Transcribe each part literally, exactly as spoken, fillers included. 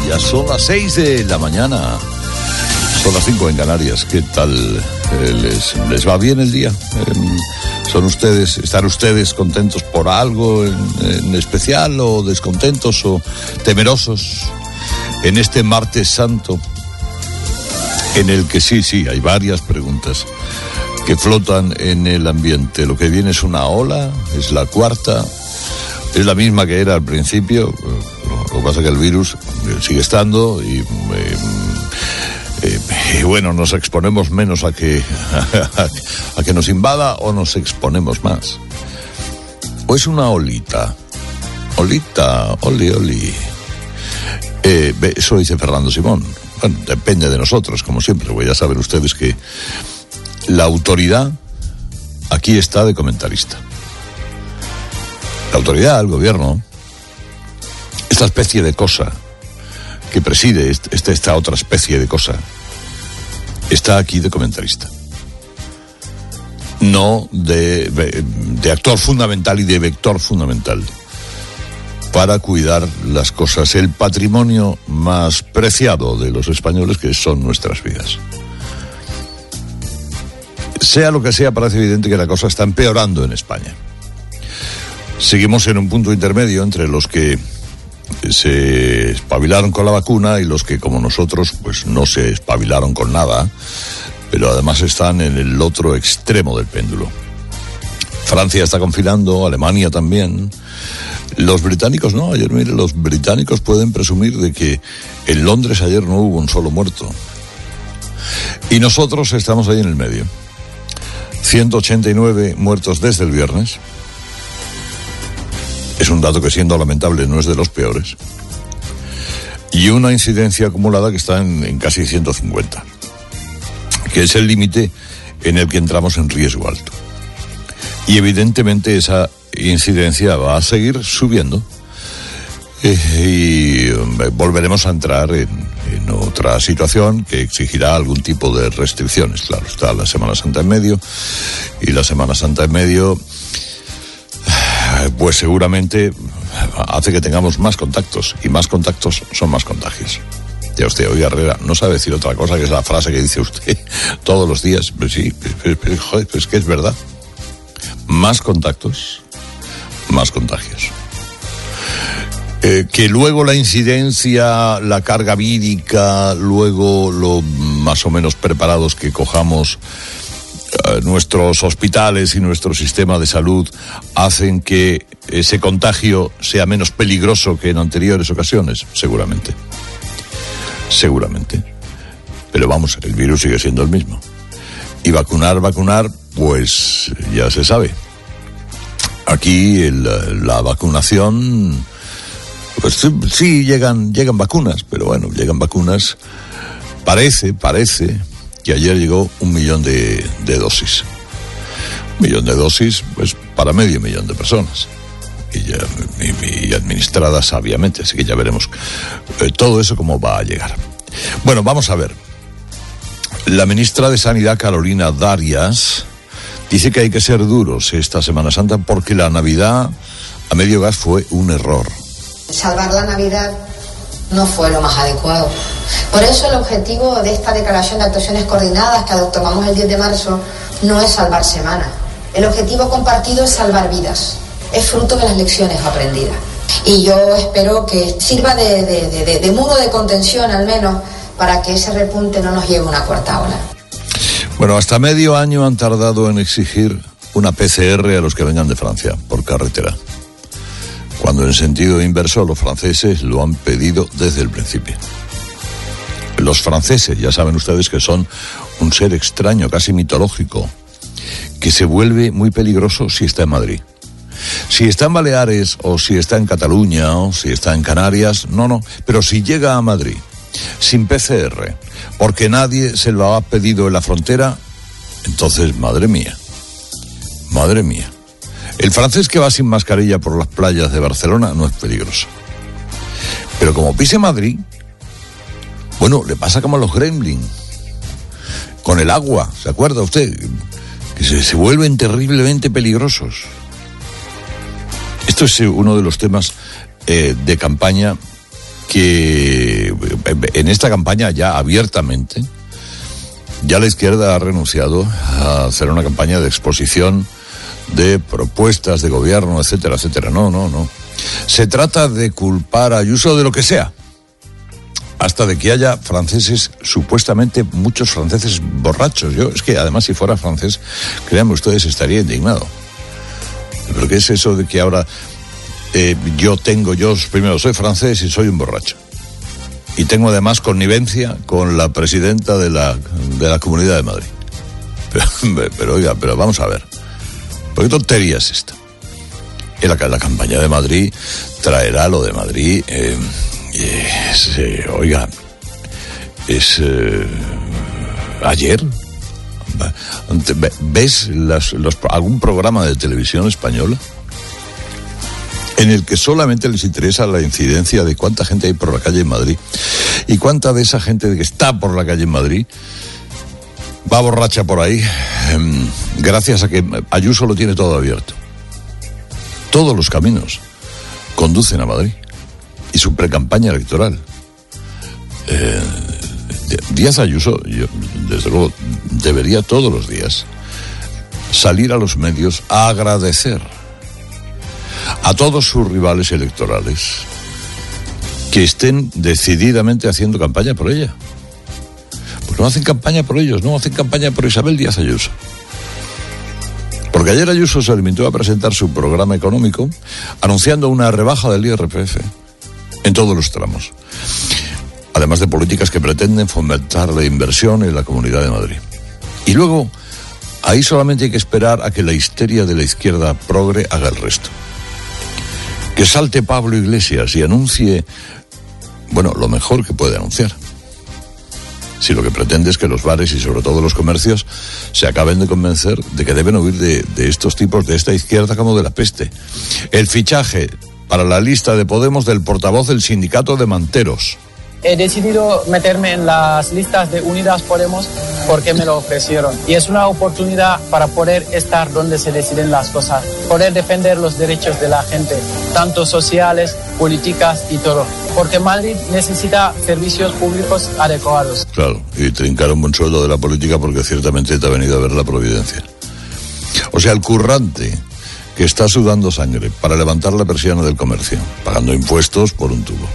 Ya son las seis de la mañana. Son las cinco en Canarias. ¿Qué tal? Eh, ¿Les, les va bien el día? Eh, ¿Son ustedes, están ustedes contentos por algo en, en especial o descontentos o temerosos en este martes santo? En el que sí, sí, hay varias preguntas que flotan en el ambiente. Lo que viene es una ola, es la cuarta, es la misma que era al principio. Lo que pasa es que el virus sigue estando y, eh, eh, y bueno, nos exponemos menos a que, a, a que nos invada o nos exponemos más. O es una olita, olita, oli, oli. Eh, eso dice Fernando Simón. Bueno, depende de nosotros, como siempre, porque ya saben ustedes que la autoridad aquí está de comentarista. La autoridad, el gobierno, esta especie de cosa que preside esta, esta otra especie de cosa, está aquí de comentarista. No de, de actor fundamental y de vector fundamental para cuidar las cosas, el patrimonio más preciado de los españoles, que son nuestras vidas. Sea lo que sea, parece evidente que la cosa está empeorando en España. Seguimos en un punto intermedio entre los que se espabilaron con la vacuna y los que, como nosotros, pues no se espabilaron con nada, pero además están en el otro extremo del péndulo. Francia está confinando, Alemania también. Los británicos no, ayer mire, los británicos pueden presumir de que en Londres ayer no hubo un solo muerto. Y nosotros estamos ahí en el medio. ciento ochenta y nueve muertos desde el viernes. Es un dato que, siendo lamentable, no es de los peores. Y una incidencia acumulada que está en, en casi ciento cincuenta, que es el límite en el que entramos en riesgo alto. Y evidentemente esa incidencia va a seguir subiendo. Eh, y eh, volveremos a entrar en, en otra situación que exigirá algún tipo de restricciones. Claro, está la Semana Santa en medio, y la Semana Santa en medio pues seguramente hace que tengamos más contactos, y más contactos son más contagios. Ya usted, oiga, Herrera, no sabe decir otra cosa, que es la frase que dice usted todos los días. Pues sí, pero, pero, joder, pues es que es verdad. Más contactos, más contagios. Eh, que luego la incidencia, la carga vírica, luego lo más o menos preparados que cojamos eh, nuestros hospitales y nuestro sistema de salud, hacen que ese contagio sea menos peligroso que en anteriores ocasiones, seguramente. Seguramente. Pero vamos, el virus sigue siendo el mismo. Y vacunar, vacunar, pues ya se sabe. Aquí el, la vacunación, pues sí, llegan, llegan vacunas, pero bueno, llegan vacunas. Parece, parece que ayer llegó un millón de, de dosis. Un millón de dosis, pues para medio millón de personas. Y, ya, y, y administradas sabiamente, así que ya veremos eh, todo eso cómo va a llegar. Bueno, vamos a ver. La ministra de Sanidad, Carolina Darias, dice que hay que ser duros esta Semana Santa porque la Navidad a medio gas fue un error. Salvar la Navidad no fue lo más adecuado. Por eso el objetivo de esta declaración de actuaciones coordinadas que adoptamos el diez de marzo no es salvar semana. El objetivo compartido es salvar vidas. Es fruto de las lecciones aprendidas. Y yo espero que sirva de, de, de, de, de muro de contención, al menos, para que ese repunte no nos lleve a una cuarta ola. Bueno, hasta medio año han tardado en exigir una P C R a los que vengan de Francia por carretera, cuando en sentido inverso los franceses lo han pedido desde el principio. Los franceses, ya saben ustedes que son un ser extraño, casi mitológico, que se vuelve muy peligroso si está en Madrid. Si está en Baleares, o si está en Cataluña, o si está en Canarias, no, no, pero si llega a Madrid sin P C R, porque nadie se lo ha pedido en la frontera, entonces, madre mía, madre mía. El francés que va sin mascarilla por las playas de Barcelona no es peligroso. Pero como pise Madrid, bueno, le pasa como a los gremlin, con el agua, ¿se acuerda usted? Que se, se vuelven terriblemente peligrosos. Esto es uno de los temas eh, de campaña que en esta campaña ya abiertamente, ya la izquierda ha renunciado a hacer una campaña de exposición de propuestas de gobierno, etcétera, etcétera. No, no, no. Se trata de culpar a Ayuso de lo que sea, hasta de que haya franceses, supuestamente muchos franceses borrachos. Yo, es que además si fuera francés, créanme ustedes, estaría indignado. ¿Pero qué es eso de que ahora eh, yo tengo, yo primero soy francés y soy un borracho? Y tengo además connivencia con la presidenta de la, de la Comunidad de Madrid. Pero, pero oiga, pero vamos a ver. ¿Por qué tontería es esta? En la, la campaña de Madrid traerá lo de Madrid. Eh, es, eh, oiga, es eh, ayer. ¿Ves las, los, algún programa de televisión española en el que solamente les interesa la incidencia de cuánta gente hay por la calle en Madrid y cuánta de esa gente que está por la calle en Madrid va borracha por ahí, eh, gracias a que Ayuso lo tiene todo abierto? Todos los caminos conducen a Madrid y su precampaña electoral. Eh, Díaz Ayuso, yo, desde luego, debería todos los días salir a los medios a agradecer a todos sus rivales electorales que estén decididamente haciendo campaña por ella. Pues no hacen campaña por ellos, no hacen campaña por Isabel Díaz Ayuso. Porque ayer Ayuso se limitó a presentar su programa económico anunciando una rebaja del I R P F en todos los tramos, además de políticas que pretenden fomentar la inversión en la Comunidad de Madrid. Y luego, ahí solamente hay que esperar a que la histeria de la izquierda progre haga el resto. Que salte Pablo Iglesias y anuncie, bueno, lo mejor que puede anunciar. Si lo que pretende es que los bares y sobre todo los comercios se acaben de convencer de que deben huir de, de estos tipos, de esta izquierda como de la peste. El fichaje para la lista de Podemos del portavoz del sindicato de manteros. He decidido meterme en las listas de Unidas Podemos porque me lo ofrecieron. Y es una oportunidad para poder estar donde se deciden las cosas, poder defender los derechos de la gente, tanto sociales, políticas y todo. Porque Madrid necesita servicios públicos adecuados. Claro, y trincar un buen sueldo de la política porque ciertamente te ha venido a ver la providencia. O sea, el currante que está sudando sangre para levantar la persiana del comercio, pagando impuestos por un tubo,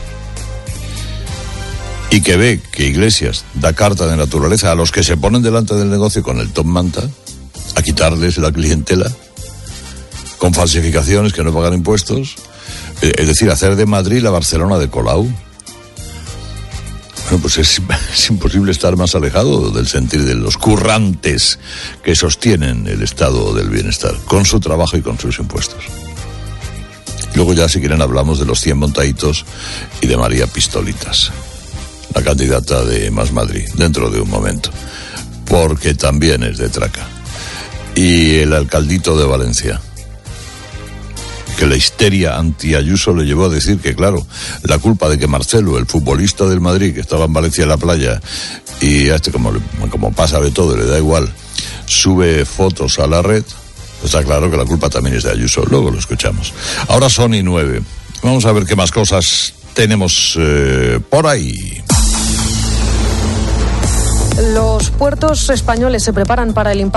y que ve que Iglesias da carta de naturaleza a los que se ponen delante del negocio con el top manta, a quitarles la clientela, con falsificaciones que no pagan impuestos, es decir, hacer de Madrid la Barcelona de Colau. Bueno, pues es, es imposible estar más alejado del sentir de los currantes que sostienen el estado del bienestar, con su trabajo y con sus impuestos. Luego ya, si quieren, hablamos de los cien montaditos y de María Pistolitas, la candidata de Más Madrid, dentro de un momento, porque también es de traca. Y el alcaldito de Valencia, que la histeria anti-Ayuso le llevó a decir que, claro, la culpa de que Marcelo, el futbolista del Madrid, que estaba en Valencia en la playa, y a este, como, como pasa de todo, le da igual, sube fotos a la red, pues está claro que la culpa también es de Ayuso. Luego lo escuchamos. Ahora son y nueve. Vamos a ver qué más cosas tenemos eh, por ahí. Los puertos españoles se preparan para el impacto